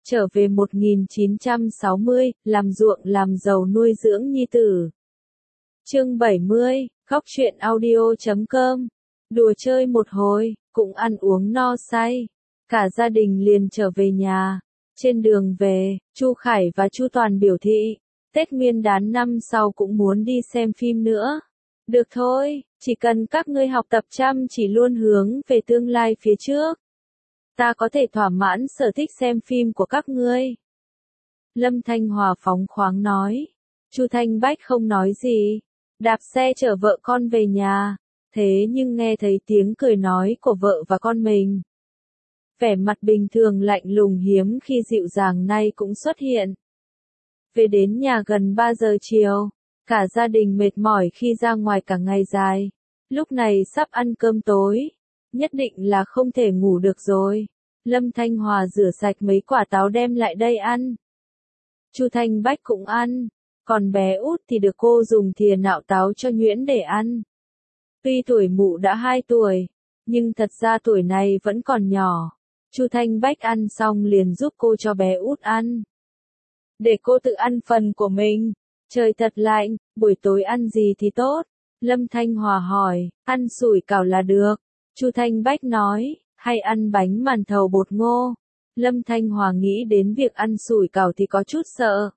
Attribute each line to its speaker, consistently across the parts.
Speaker 1: trở về 1960, làm ruộng làm giàu nuôi dưỡng nhi tử. Chương 70, khóc chuyện audio.com. Đùa chơi một hồi, cũng ăn uống no say. Cả gia đình liền trở về nhà. Trên đường về, Chu Khải và Chu Toàn biểu thị, Tết Nguyên đán năm sau cũng muốn đi xem phim nữa. Được thôi, chỉ cần các ngươi học tập chăm chỉ luôn hướng về tương lai phía trước. Ta có thể thỏa mãn sở thích xem phim của các ngươi. Lâm Thanh Hòa phóng khoáng nói. Chu Thanh Bách không nói gì. Đạp xe chở vợ con về nhà. Thế nhưng nghe thấy tiếng cười nói của vợ và con mình. Vẻ mặt bình thường lạnh lùng hiếm khi dịu dàng nay cũng xuất hiện. Về đến nhà gần 3 giờ chiều. Cả gia đình mệt mỏi khi ra ngoài cả ngày dài. Lúc này sắp ăn cơm tối. Nhất định là không thể ngủ được rồi. Lâm Thanh Hòa rửa sạch mấy quả táo đem lại đây ăn. Chu Thanh Bách cũng ăn. Còn bé út thì được cô dùng thìa nạo táo cho nhuyễn để ăn. Tuy tuổi mụ đã 2 tuổi, nhưng thật ra tuổi này vẫn còn nhỏ. Chu Thanh Bách ăn xong liền giúp cô cho bé út ăn. Để cô tự ăn phần của mình. Trời thật lạnh, buổi tối ăn gì thì tốt? Lâm Thanh Hòa hỏi, ăn sủi cảo là được. Chu Thanh Bách nói, hay ăn bánh màn thầu bột ngô. Lâm Thanh Hòa nghĩ đến việc ăn sủi cảo thì có chút sợ.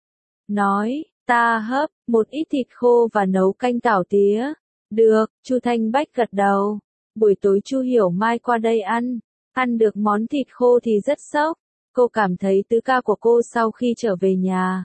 Speaker 1: Nói, ta hấp một ít thịt khô và nấu canh tảo tía. Được, Chu Thanh Bách gật đầu. Buổi tối Chu Hiểu Mai qua đây ăn được món thịt khô thì rất sốc. Cô cảm thấy tứ ca của cô sau khi trở về nhà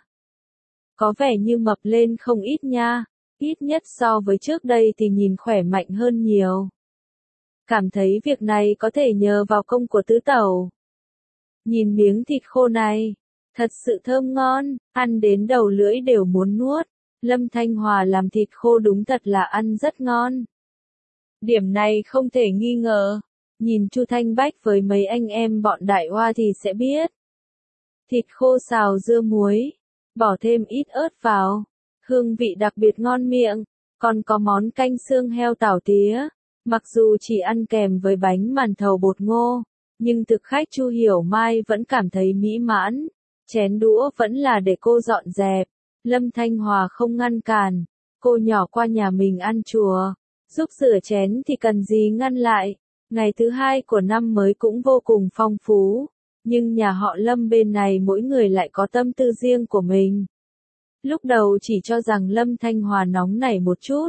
Speaker 1: có vẻ như mập lên không ít nha, ít nhất so với trước đây thì nhìn khỏe mạnh hơn nhiều. Cảm thấy việc này có thể nhờ vào công của tứ tẩu. Nhìn miếng thịt khô này, thật sự thơm ngon, ăn đến đầu lưỡi đều muốn nuốt. Lâm Thanh Hòa làm thịt khô đúng thật là ăn rất ngon. Điểm này không thể nghi ngờ, nhìn Chu Thanh Bách với mấy anh em bọn Đại Hoa thì sẽ biết. Thịt khô xào dưa muối, bỏ thêm ít ớt vào, hương vị đặc biệt ngon miệng, còn có món canh xương heo tảo tía, mặc dù chỉ ăn kèm với bánh màn thầu bột ngô, nhưng thực khách Chu Hiểu Mai vẫn cảm thấy mỹ mãn, chén đũa vẫn là để cô dọn dẹp. Lâm Thanh Hòa không ngăn cản, cô nhỏ qua nhà mình ăn chùa, giúp rửa chén thì cần gì ngăn lại. Ngày thứ 2 của năm mới cũng vô cùng phong phú. Nhưng nhà họ Lâm bên này mỗi người lại có tâm tư riêng của mình. Lúc đầu chỉ cho rằng Lâm Thanh Hòa nóng nảy một chút.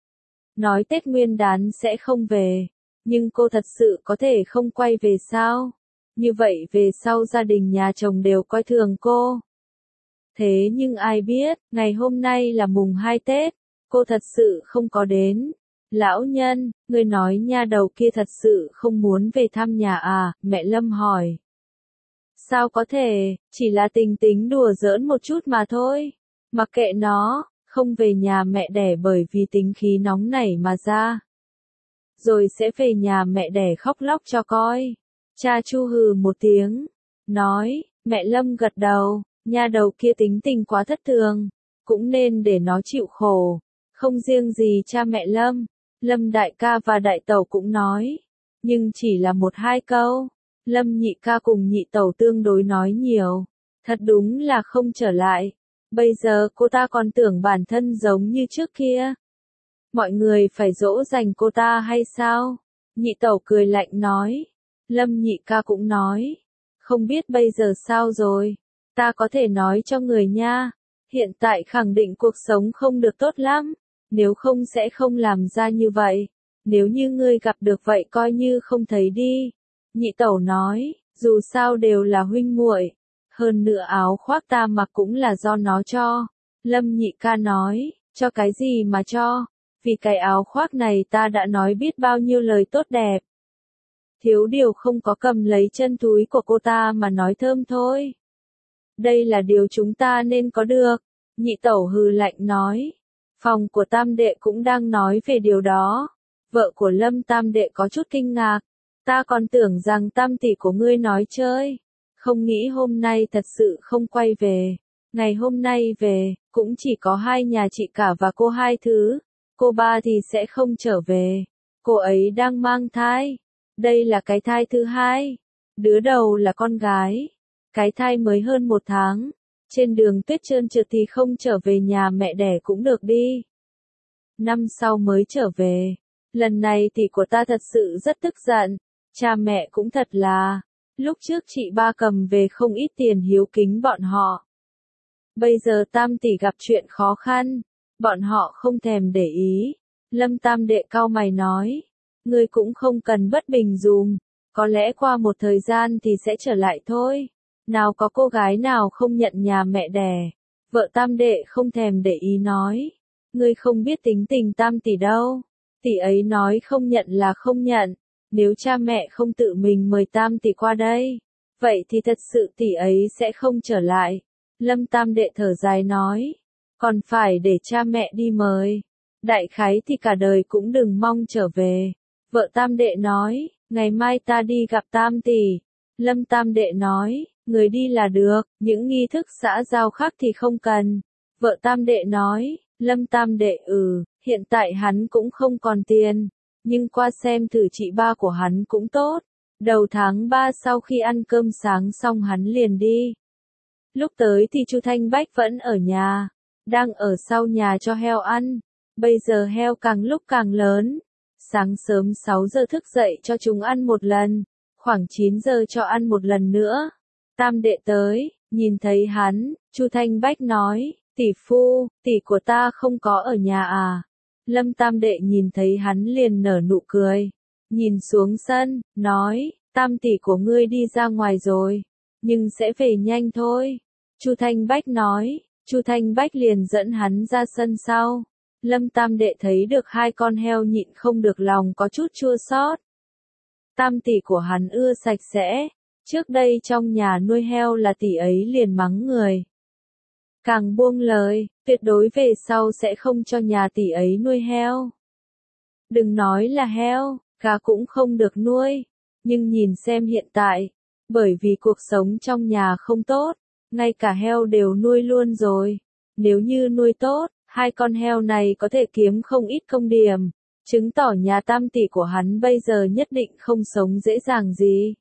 Speaker 1: Nói Tết Nguyên đán sẽ không về. Nhưng cô thật sự có thể không quay về sao? Như vậy về sau gia đình nhà chồng đều coi thường cô. Thế nhưng ai biết, ngày hôm nay là mùng 2 Tết, cô thật sự không có đến. Lão nhân, người nói nha đầu kia thật sự không muốn về thăm nhà à? Mẹ Lâm hỏi. Sao có thể, chỉ là tình tính đùa giỡn một chút mà thôi. Mặc kệ nó, không về nhà mẹ đẻ bởi vì tính khí nóng nảy mà ra. Rồi sẽ về nhà mẹ đẻ khóc lóc cho coi. Cha Chu hừ một tiếng, nói, mẹ Lâm gật đầu, nha đầu kia tính tình quá thất thường, cũng nên để nó chịu khổ. Không riêng gì cha mẹ Lâm, Lâm đại ca và đại tẩu cũng nói, nhưng chỉ là 1-2 câu. Lâm nhị ca cùng nhị tẩu tương đối nói nhiều, thật đúng là không trở lại. Bây giờ cô ta còn tưởng bản thân giống như trước kia. Mọi người phải dỗ dành cô ta hay sao? Nhị tẩu cười lạnh nói. Lâm nhị ca cũng nói, không biết bây giờ sao rồi. Ta có thể nói cho người nha, hiện tại khẳng định cuộc sống không được tốt lắm, nếu không sẽ không làm ra như vậy. Nếu như ngươi gặp được vậy coi như không thấy đi. Nhị tẩu nói, dù sao đều là huynh muội, hơn nữa áo khoác ta mặc cũng là do nó cho. Lâm nhị ca nói, cho cái gì mà cho, vì cái áo khoác này ta đã nói biết bao nhiêu lời tốt đẹp. Thiếu điều không có cầm lấy chân túi của cô ta mà nói thơm thôi. Đây là điều chúng ta nên có được. Nhị tẩu hừ lạnh nói, phòng của tam đệ cũng đang nói về điều đó. Vợ của Lâm tam đệ có chút kinh ngạc. Ta còn tưởng rằng tam tỷ của ngươi nói chơi. Không nghĩ hôm nay thật sự không quay về. Ngày hôm nay về, cũng chỉ có 2 nhà chị cả và cô 2 thứ. Cô ba thì sẽ không trở về. Cô ấy đang mang thai. Đây là cái thai thứ 2. Đứa đầu là con gái. cái thai mới hơn 1 tháng. Trên đường tuyết trơn trượt thì không trở về nhà mẹ đẻ cũng được đi. Năm sau mới trở về. Lần này tỷ của ta thật sự rất tức giận. Cha mẹ cũng thật là. Lúc trước chị ba cầm về không ít tiền hiếu kính bọn họ. Bây giờ tam tỷ gặp chuyện khó khăn. Bọn họ không thèm để ý. Lâm tam đệ cau mày nói. Ngươi cũng không cần bất bình dùm. Có lẽ qua một thời gian thì sẽ trở lại thôi. Nào có cô gái nào không nhận nhà mẹ đẻ. Vợ tam đệ không thèm để ý nói. Ngươi không biết tính tình tam tỷ đâu. Tỷ ấy nói không nhận là không nhận. Nếu cha mẹ không tự mình mời tam tỷ qua đây. Vậy thì thật sự tỷ ấy sẽ không trở lại. Lâm tam đệ thở dài nói. Còn phải để cha mẹ đi mời. Đại khái thì cả đời cũng đừng mong trở về. Vợ tam đệ nói. Ngày mai ta đi gặp tam tỷ. Lâm tam đệ nói. Người đi là được. Những nghi thức xã giao khác thì không cần. Vợ tam đệ nói. Lâm tam đệ hiện tại hắn cũng không còn tiền. Nhưng qua xem thử chị ba của hắn cũng tốt. Đầu tháng 3 sau khi ăn cơm sáng xong hắn liền đi. Lúc tới thì Chu Thanh Bách vẫn ở nhà. Đang ở sau nhà cho heo ăn. Bây giờ heo càng lúc càng lớn. Sáng sớm 6 giờ thức dậy cho chúng ăn một lần. Khoảng 9 giờ cho ăn một lần nữa. Tam đệ tới, nhìn thấy hắn, Chu Thanh Bách nói. Tỷ phu, tỷ của ta không có ở nhà à? Lâm tam đệ nhìn thấy hắn liền nở nụ cười. Nhìn xuống sân, nói, tam tỷ của ngươi đi ra ngoài rồi. Nhưng sẽ về nhanh thôi. Chu Thanh Bách nói. Chu Thanh Bách liền dẫn hắn ra sân sau. Lâm tam đệ thấy được 2 con heo nhịn không được lòng có chút chua xót. Tam tỷ của hắn ưa sạch sẽ. Trước đây trong nhà nuôi heo là tỷ ấy liền mắng người. Càng buông lời, tuyệt đối về sau sẽ không cho nhà tỷ ấy nuôi heo. Đừng nói là heo, gà cũng không được nuôi. Nhưng nhìn xem hiện tại, bởi vì cuộc sống trong nhà không tốt, ngay cả heo đều nuôi luôn rồi. Nếu như nuôi tốt, 2 con heo này có thể kiếm không ít công điểm. Chứng tỏ nhà tam tỷ của hắn bây giờ nhất định không sống dễ dàng gì.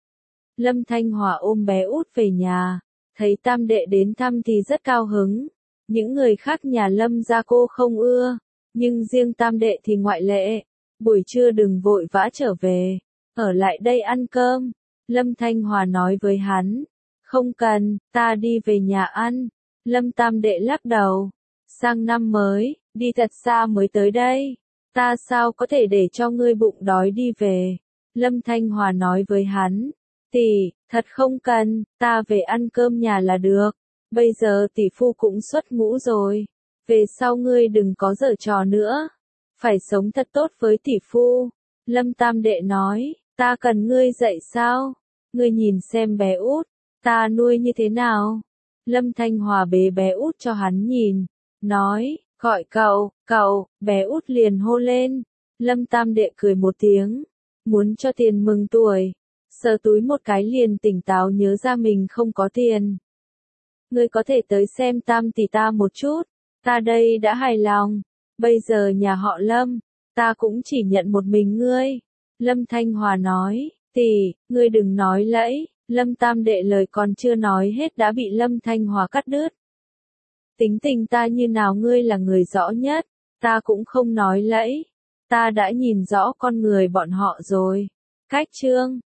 Speaker 1: Lâm Thanh Hòa ôm bé út về nhà. Thấy tam đệ đến thăm thì rất cao hứng. Những người khác nhà Lâm gia cô không ưa. Nhưng riêng tam đệ thì ngoại lệ. Buổi trưa đừng vội vã trở về. Ở lại đây ăn cơm. Lâm Thanh Hòa nói với hắn. Không cần, ta đi về nhà ăn. Lâm tam đệ lắc đầu. Sang năm mới, đi thật xa mới tới đây. Ta sao có thể để cho ngươi bụng đói đi về. Lâm Thanh Hòa nói với hắn. Tỷ, thật không cần, ta về ăn cơm nhà là được. Bây giờ tỷ phu cũng xuất ngũ rồi. Về sau ngươi đừng có giở trò nữa. Phải sống thật tốt với tỷ phu. Lâm tam đệ nói, ta cần ngươi dạy sao? Ngươi nhìn xem bé út, ta nuôi như thế nào? Lâm Thanh Hòa bế bé út cho hắn nhìn. Nói, gọi cậu, bé út liền hô lên. Lâm tam đệ cười một tiếng. Muốn cho tiền mừng tuổi. Sờ túi một cái liền tỉnh táo nhớ ra mình không có tiền. Ngươi có thể tới xem tam tỷ ta một chút. Ta đây đã hài lòng. Bây giờ nhà họ Lâm, ta cũng chỉ nhận một mình ngươi. Lâm Thanh Hòa nói, tỷ, ngươi đừng nói lẫy. Lâm tam đệ lời còn chưa nói hết đã bị Lâm Thanh Hòa cắt đứt. Tính tình ta như nào ngươi là người rõ nhất. Ta cũng không nói lẫy. Ta đã nhìn rõ con người bọn họ rồi. Cách chương